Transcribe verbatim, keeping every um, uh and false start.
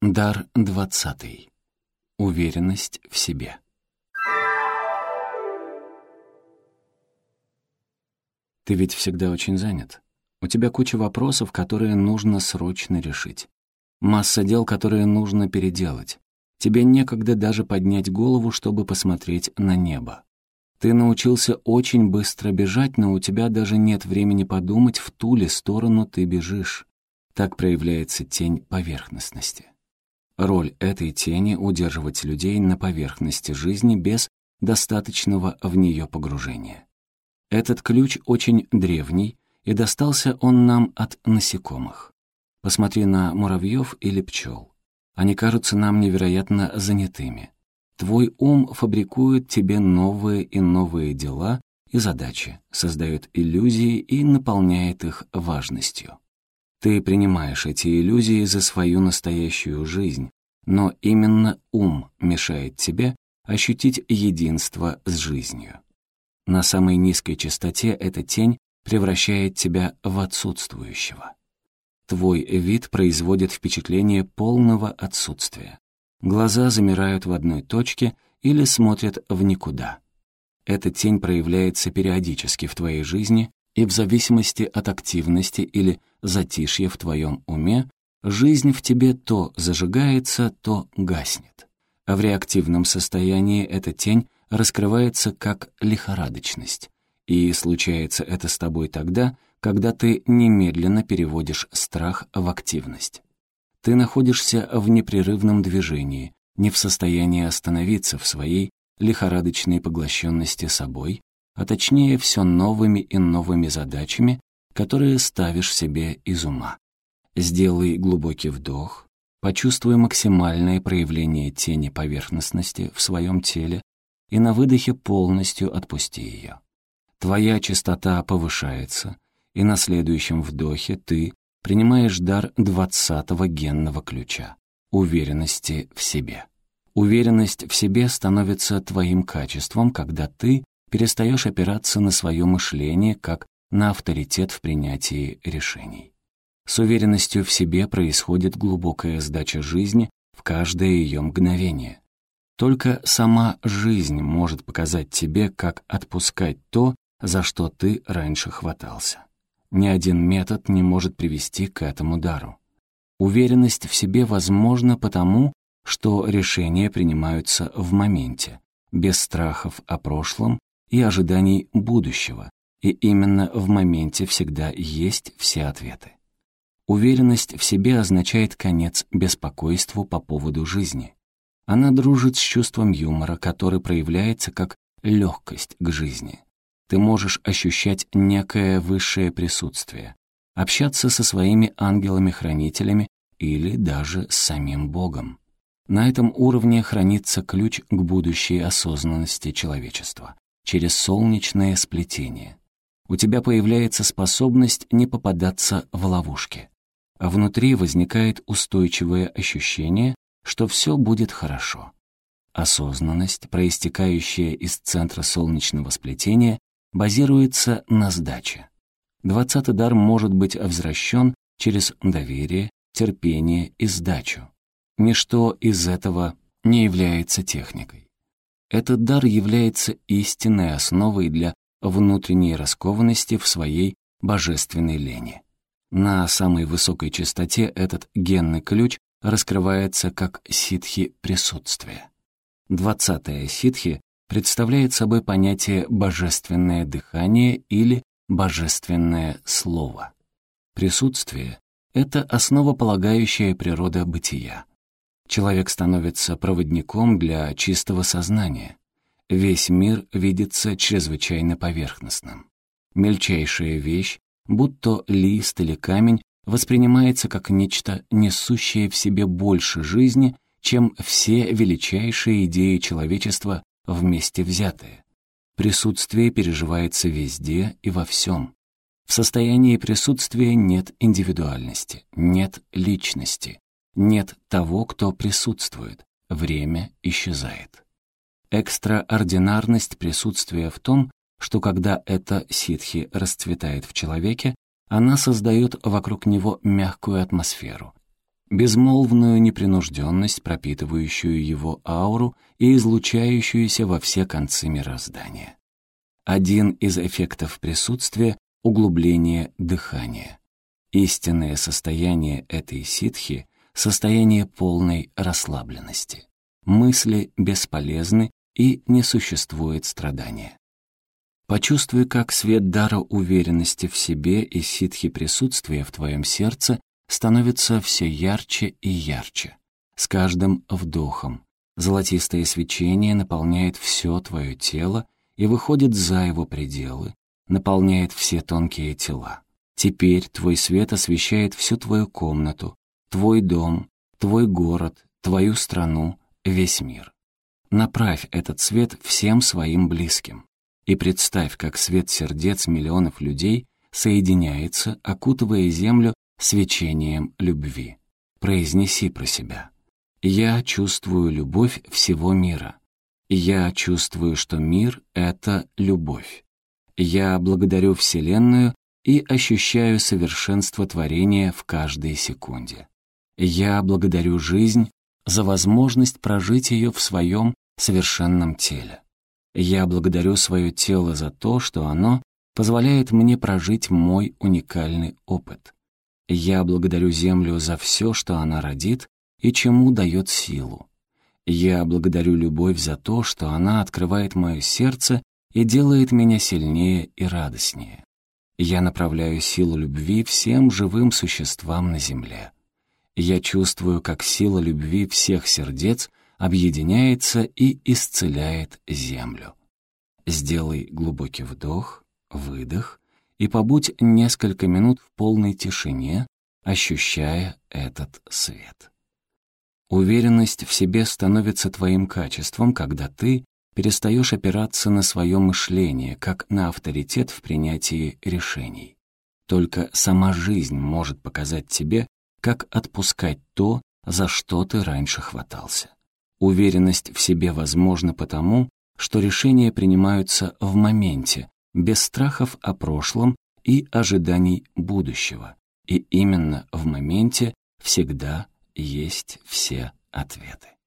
Дар двадцатый. Уверенность в себе. Ты ведь всегда очень занят. У тебя куча вопросов, которые нужно срочно решить. Масса дел, которые нужно переделать. Тебе некогда даже поднять голову, чтобы посмотреть на небо. Ты научился очень быстро бежать, но у тебя даже нет времени подумать, в ту ли сторону ты бежишь. Так проявляется тень поверхностности. Роль этой тени — удерживать людей на поверхности жизни без достаточного в нее погружения. Этот ключ очень древний, и достался он нам от насекомых. Посмотри на муравьев или пчел. Они кажутся нам невероятно занятыми. Твой ум фабрикует тебе новые и новые дела и задачи, создает иллюзии и наполняет их важностью. Ты принимаешь эти иллюзии за свою настоящую жизнь, но именно ум мешает тебе ощутить единство с жизнью. На самой низкой частоте эта тень превращает тебя в отсутствующего. Твой вид производит впечатление полного отсутствия. Глаза замирают в одной точке или смотрят в никуда. Эта тень проявляется периодически в твоей жизни, и в зависимости от активности или затишья в твоем уме, жизнь в тебе то зажигается, то гаснет. А в реактивном состоянии эта тень раскрывается как лихорадочность. И случается это с тобой тогда, когда ты немедленно переводишь страх в активность. Ты находишься в непрерывном движении, не в состоянии остановиться в своей лихорадочной поглощенности собой, а точнее все новыми и новыми задачами, которые ставишь себе из ума. Сделай глубокий вдох, почувствуй максимальное проявление тени поверхностности в своем теле и на выдохе полностью отпусти ее. Твоя частота повышается, и на следующем вдохе ты принимаешь дар двадцатого генного ключа — уверенности в себе. Уверенность в себе становится твоим качеством, когда ты перестаешь опираться на свое мышление как на авторитет в принятии решений. С уверенностью в себе происходит глубокая сдача жизни в каждое ее мгновение. Только сама жизнь может показать тебе, как отпускать то, за что ты раньше хватался. Ни один метод не может привести к этому дару. Уверенность в себе возможна потому, что решения принимаются в моменте, без страхов о прошлом и ожиданий будущего, и именно в моменте всегда есть все ответы. Уверенность в себе означает конец беспокойству по поводу жизни. Она дружит с чувством юмора, который проявляется как легкость к жизни. Ты можешь ощущать некое высшее присутствие, общаться со своими ангелами-хранителями или даже с самим Богом. На этом уровне хранится ключ к будущей осознанности человечества через солнечное сплетение. У тебя появляется способность не попадаться в ловушки, а внутри возникает устойчивое ощущение, что все будет хорошо. Осознанность, проистекающая из центра солнечного сплетения, базируется на сдаче. Двадцатый дар может быть возвращен через доверие, терпение и сдачу. Ничто из этого не является техникой. Этот дар является истинной основой для внутренней раскованности в своей божественной лени. На самой высокой частоте этот генный ключ раскрывается как ситхи присутствия. Двадцатая ситхи представляет собой понятие «божественное дыхание» или «божественное слово». Присутствие — это основополагающая природа бытия. Человек становится проводником для чистого сознания. Весь мир видится чрезвычайно поверхностным. Мельчайшая вещь, будь то лист или камень, воспринимается как нечто, несущее в себе больше жизни, чем все величайшие идеи человечества вместе взятые. Присутствие переживается везде и во всем. В состоянии присутствия нет индивидуальности, нет личности, нет того, кто присутствует, время исчезает. Экстраординарность присутствия в том, что когда эта ситхи расцветает в человеке, она создает вокруг него мягкую атмосферу, безмолвную непринужденность, пропитывающую его ауру и излучающуюся во все концы мироздания. Один из эффектов присутствия — углубление дыхания. Истинное состояние этой ситхи — состояние полной расслабленности. Мысли бесполезны и не существует страдания. Почувствуй, как свет дара уверенности в себе и ситхи присутствия в твоем сердце становится все ярче и ярче. С каждым вдохом золотистое свечение наполняет все твое тело и выходит за его пределы, наполняет все тонкие тела. Теперь твой свет освещает всю твою комнату, твой дом, твой город, твою страну, весь мир. Направь этот свет всем своим близким. И представь, как свет сердец миллионов людей соединяется, окутывая землю свечением любви. Произнеси про себя: «Я чувствую любовь всего мира. Я чувствую, что мир — это любовь. Я благодарю Вселенную и ощущаю совершенство творения в каждой секунде. Я благодарю жизнь за возможность прожить ее в своем совершенном теле. Я благодарю свое тело за то, что оно позволяет мне прожить мой уникальный опыт. Я благодарю Землю за все, что она родит и чему дает силу. Я благодарю любовь за то, что она открывает мое сердце и делает меня сильнее и радостнее. Я направляю силу любви всем живым существам на Земле. Я чувствую, как сила любви всех сердец объединяется и исцеляет Землю. Сделай глубокий вдох, выдох и побудь несколько минут в полной тишине, ощущая этот свет. Уверенность в себе становится твоим качеством, когда ты перестаешь опираться на свое мышление, как на авторитет в принятии решений. Только сама жизнь может показать тебе, как отпускать то, за что ты раньше хватался. Уверенность в себе возможна потому, что решения принимаются в моменте, без страхов о прошлом и ожиданий будущего. И именно в моменте всегда есть все ответы.